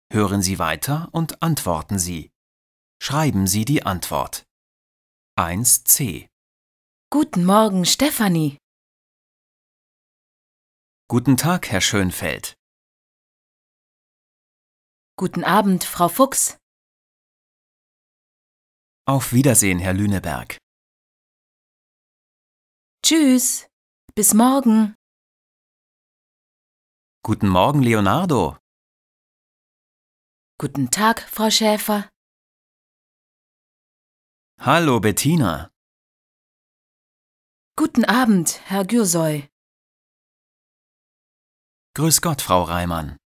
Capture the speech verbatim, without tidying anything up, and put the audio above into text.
Hören Sie weiter und antworten Sie. Schreiben Sie die Antwort. eins c. Guten Morgen, Stefanie. Guten Tag, Herr Schönfeld. Guten Abend, Frau Fuchs. Auf Wiedersehen, Herr Lüneberg. Tschüss. Bis morgen. Guten Morgen, Leonardo. Guten Tag, Frau Schäfer. Hallo, Bettina. Guten Abend, Herr Gürsoy. Grüß Gott, Frau Reimann.